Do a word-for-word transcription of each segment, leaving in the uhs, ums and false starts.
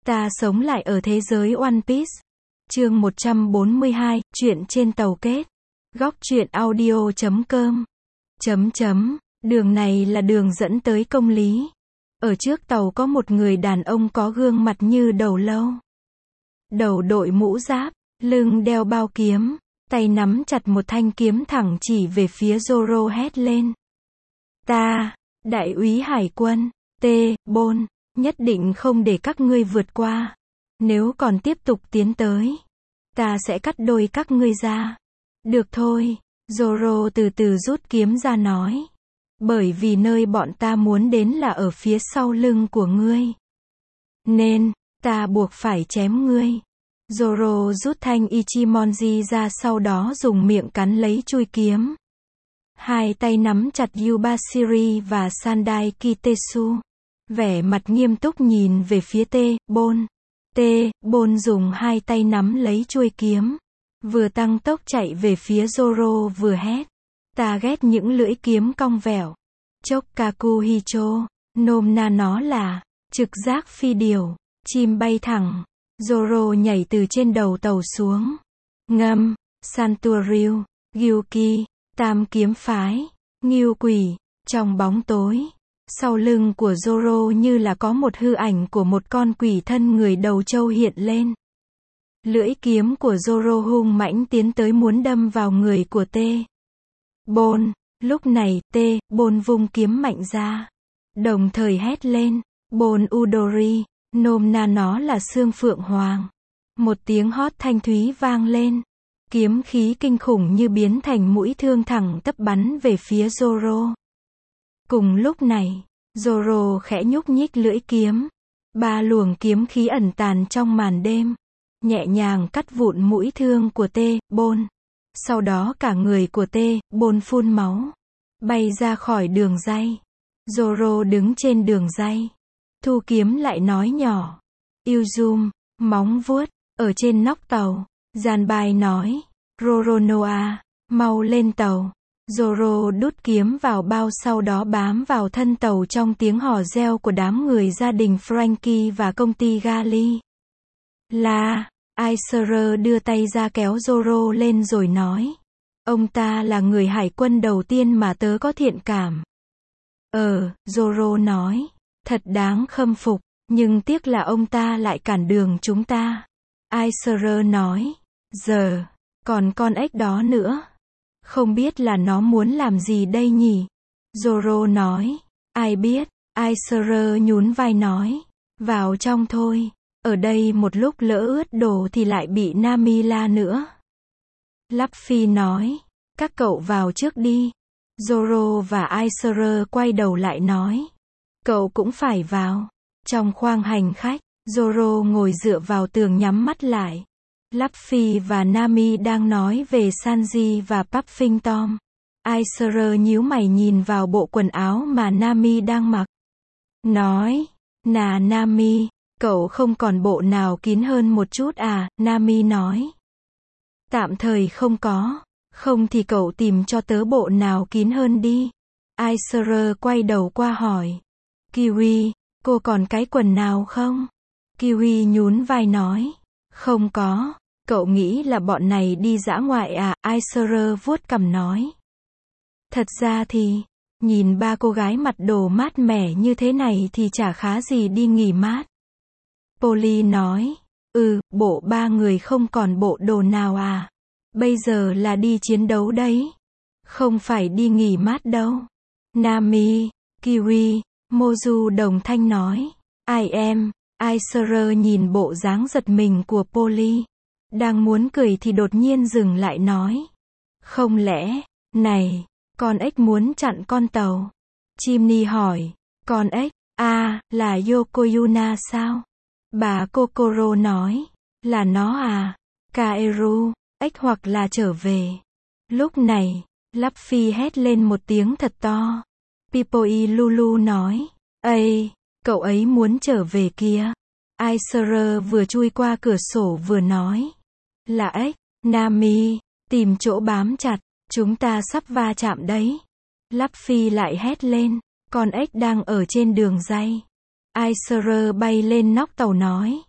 Ta sống lại ở thế giới One Piece. Chương một trăm bốn mươi hai, chuyện trên tàu kết. Góc truyện audio chấm com. Chấm chấm, đường này là đường dẫn tới công lý. Ở trước tàu có một người đàn ông có gương mặt như đầu lâu. Đầu đội mũ giáp, lưng đeo bao kiếm, tay nắm chặt một thanh kiếm thẳng chỉ về phía Zoro hét lên. Ta, đại úy hải quân, T. Bôn, nhất định không để các ngươi vượt qua. Nếu còn tiếp tục tiến tới, ta sẽ cắt đôi các ngươi ra. Được thôi, Zoro từ từ rút kiếm ra nói. Bởi vì nơi bọn ta muốn đến là ở phía sau lưng của ngươi. Nên, ta buộc phải chém ngươi. Zoro rút thanh Ichimonji ra, sau đó dùng miệng cắn lấy chuôi kiếm. Hai tay nắm chặt Yubashiri và Sandai Kitesu. Vẻ mặt nghiêm túc nhìn về phía T. Bôn. T. Bôn dùng hai tay nắm lấy chuôi kiếm. Vừa tăng tốc chạy về phía Zoro vừa hét. Ta ghét những lưỡi kiếm cong vẻo. Chokaku Hicho, nôm na nó là trực giác phi điều, chim bay thẳng. Zoro nhảy từ trên đầu tàu xuống. Ngâm, Santuryu, Gyuki, tam kiếm phái, Ngưu quỷ, trong bóng tối. Sau lưng của Zoro như là có một hư ảnh của một con quỷ thân người đầu trâu hiện lên. Lưỡi kiếm của Zoro hung mãnh tiến tới muốn đâm vào người của T. Bôn. Lúc này, T. Bôn vung kiếm mạnh ra. Đồng thời hét lên. Bôn Udori, nôm na nó là xương phượng hoàng. Một tiếng hót thanh thúy vang lên. Kiếm khí kinh khủng như biến thành mũi thương thẳng tắp bắn về phía Zoro. Cùng lúc này, Zoro khẽ nhúc nhích lưỡi kiếm. Ba luồng kiếm khí ẩn tàn trong màn đêm. Nhẹ nhàng cắt vụn mũi thương của T. Bôn. Sau đó cả người của T. Bôn phun máu. Bay ra khỏi đường ray. Zoro đứng trên đường ray. Thu kiếm lại nói nhỏ. Izum, móng vuốt, ở trên nóc tàu. Janbai nói. Roronoa, mau lên tàu. Zoro đút kiếm vào bao, sau đó bám vào thân tàu trong tiếng hò reo của đám người gia đình Franky và công ty Gali. Là, Aiser đưa tay ra kéo Zoro lên rồi nói. Ông ta là người hải quân đầu tiên mà tớ có thiện cảm. Ờ, Zoro nói. Thật đáng khâm phục, nhưng tiếc là ông ta lại cản đường chúng ta. Aiser nói. Giờ, còn con ếch đó nữa. Không biết là nó muốn làm gì đây nhỉ? Zoro nói. Ai biết? Aiser nhún vai nói. Vào trong thôi. Ở đây một lúc lỡ ướt đồ thì lại bị Nami la nữa. Luffy nói. Các cậu vào trước đi. Zoro và Aiser quay đầu lại nói. Cậu cũng phải vào. Trong khoang hành khách, Zoro ngồi dựa vào tường nhắm mắt lại. Luffy và Nami đang nói về Sanji và Puffington. Aiser nhíu mày nhìn vào bộ quần áo mà Nami đang mặc. Nói. Nà Nami, cậu không còn bộ nào kín hơn một chút à? Nami nói. Tạm thời không có. Không thì cậu tìm cho tớ bộ nào kín hơn đi. Aiser quay đầu qua hỏi. Kiwi, cô còn cái quần nào không? Kiwi nhún vai nói. Không có. Cậu nghĩ là bọn này đi dã ngoại à? Aiser vuốt cằm nói. Thật ra thì, nhìn ba cô gái mặc đồ mát mẻ như thế này thì chả khá gì đi nghỉ mát. Polly nói. Ừ, bộ ba người không còn bộ đồ nào à? Bây giờ là đi chiến đấu đấy. Không phải đi nghỉ mát đâu. Nami, Kiwi, Mozu đồng thanh nói. I am. Aiser nhìn bộ dáng giật mình của Polly. Đang muốn cười thì đột nhiên dừng lại nói. Không lẽ, này, con ếch muốn chặn con tàu? Chimney hỏi. Con ếch, à, là Yokoyuna sao? Bà Kokoro nói. Là nó à? Kaeru, ếch hoặc là trở về. Lúc này, Luffy hét lên một tiếng thật to. Pipoi Lulu nói. Ây, cậu ấy muốn trở về kia. Aiser vừa chui qua cửa sổ vừa nói. Là ếch. Nami, tìm chỗ bám chặt. Chúng ta sắp va chạm đấy. Luffy lại hét lên. Con ếch đang ở trên đường ray. Aiser bay lên nóc tàu nói.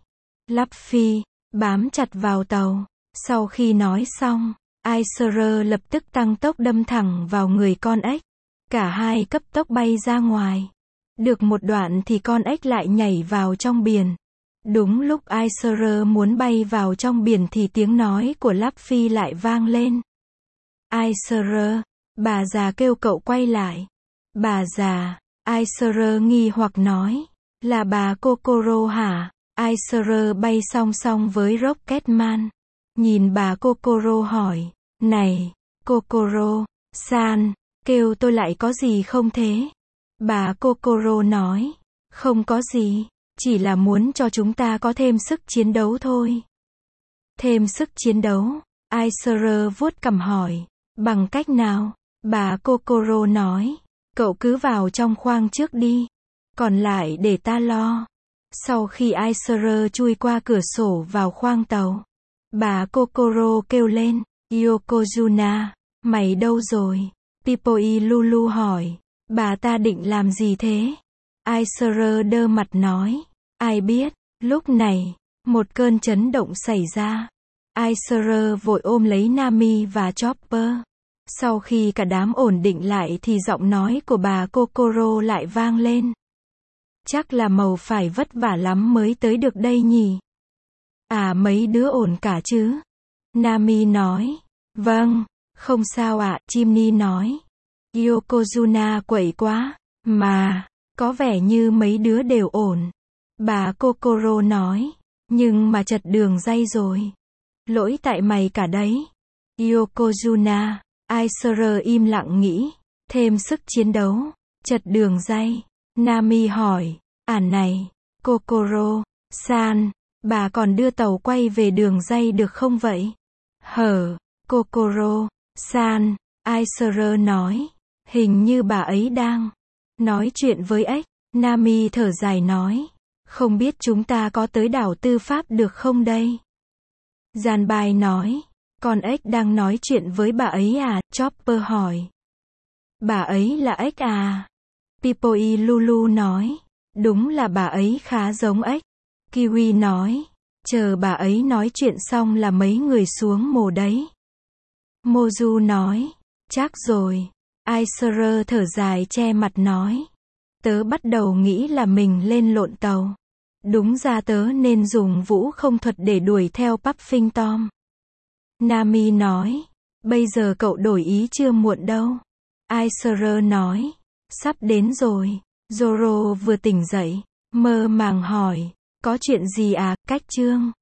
Luffy, bám chặt vào tàu. Sau khi nói xong, Aiser lập tức tăng tốc đâm thẳng vào người con ếch. Cả hai cấp tốc bay ra ngoài. Được một đoạn thì con ếch lại nhảy vào trong biển. Đúng lúc Aiser muốn bay vào trong biển thì tiếng nói của Luffy lại vang lên. Aiser, bà già kêu cậu quay lại. Bà già, Aiser nghi hoặc nói. Là bà Kokoro hả? Aiser bay song song với Rocketman. Nhìn bà Kokoro hỏi. Này, Kokoro, san, kêu tôi lại có gì không thế? Bà Kokoro nói. Không có gì, chỉ là muốn cho chúng ta có thêm sức chiến đấu thôi. Thêm sức chiến đấu? Aiser vuốt cằm hỏi. Bằng cách nào? Bà Kokoro nói. Cậu cứ vào trong khoang trước đi. Còn lại để ta lo. Sau khi Aiser chui qua cửa sổ vào khoang tàu, bà Kokoro kêu lên. Yokozuna, mày đâu rồi? Pipoi Lulu hỏi. Bà ta định làm gì thế? Aiser đơ mặt nói. Ai biết, lúc này, một cơn chấn động xảy ra. Aiser vội ôm lấy Nami và Chopper. Sau khi cả đám ổn định lại thì giọng nói của bà Kokoro lại vang lên. Chắc là màu phải vất vả lắm mới tới được đây nhỉ? À mấy đứa ổn cả chứ? Nami nói. Vâng, không sao ạ, Chimney nói. Yokozuna quậy quá, mà, có vẻ như mấy đứa đều ổn. Bà Kokoro nói. Nhưng mà chật đường ray rồi. Lỗi tại mày cả đấy. Yokozuna, Aiser im lặng nghĩ. Thêm sức chiến đấu. Chật đường ray. Nami hỏi. À này, Kokoro, san, bà còn đưa tàu quay về đường ray được không vậy? Hở, Kokoro, san, Aiser nói. Hình như bà ấy đang nói chuyện với ếch. Nami thở dài nói. Không biết chúng ta có tới đảo Tư Pháp được không đây? Janbai nói. Con ếch đang nói chuyện với bà ấy à? Chopper hỏi. Bà ấy là ếch à? Pipoi Lulu nói. Đúng là bà ấy khá giống ếch. Kiwi nói. Chờ bà ấy nói chuyện xong là mấy người xuống mồ đấy. Mozu nói. Chắc rồi. Aiser thở dài che mặt nói. Tớ bắt đầu nghĩ là mình lên lộn tàu. Đúng ra tớ nên dùng vũ không thuật để đuổi theo Puffin Tom. Nami nói. Bây giờ cậu đổi ý chưa muộn đâu. Aiser nói. Sắp đến rồi. Zoro vừa tỉnh dậy, mơ màng hỏi. Có chuyện gì à, Cách Trương?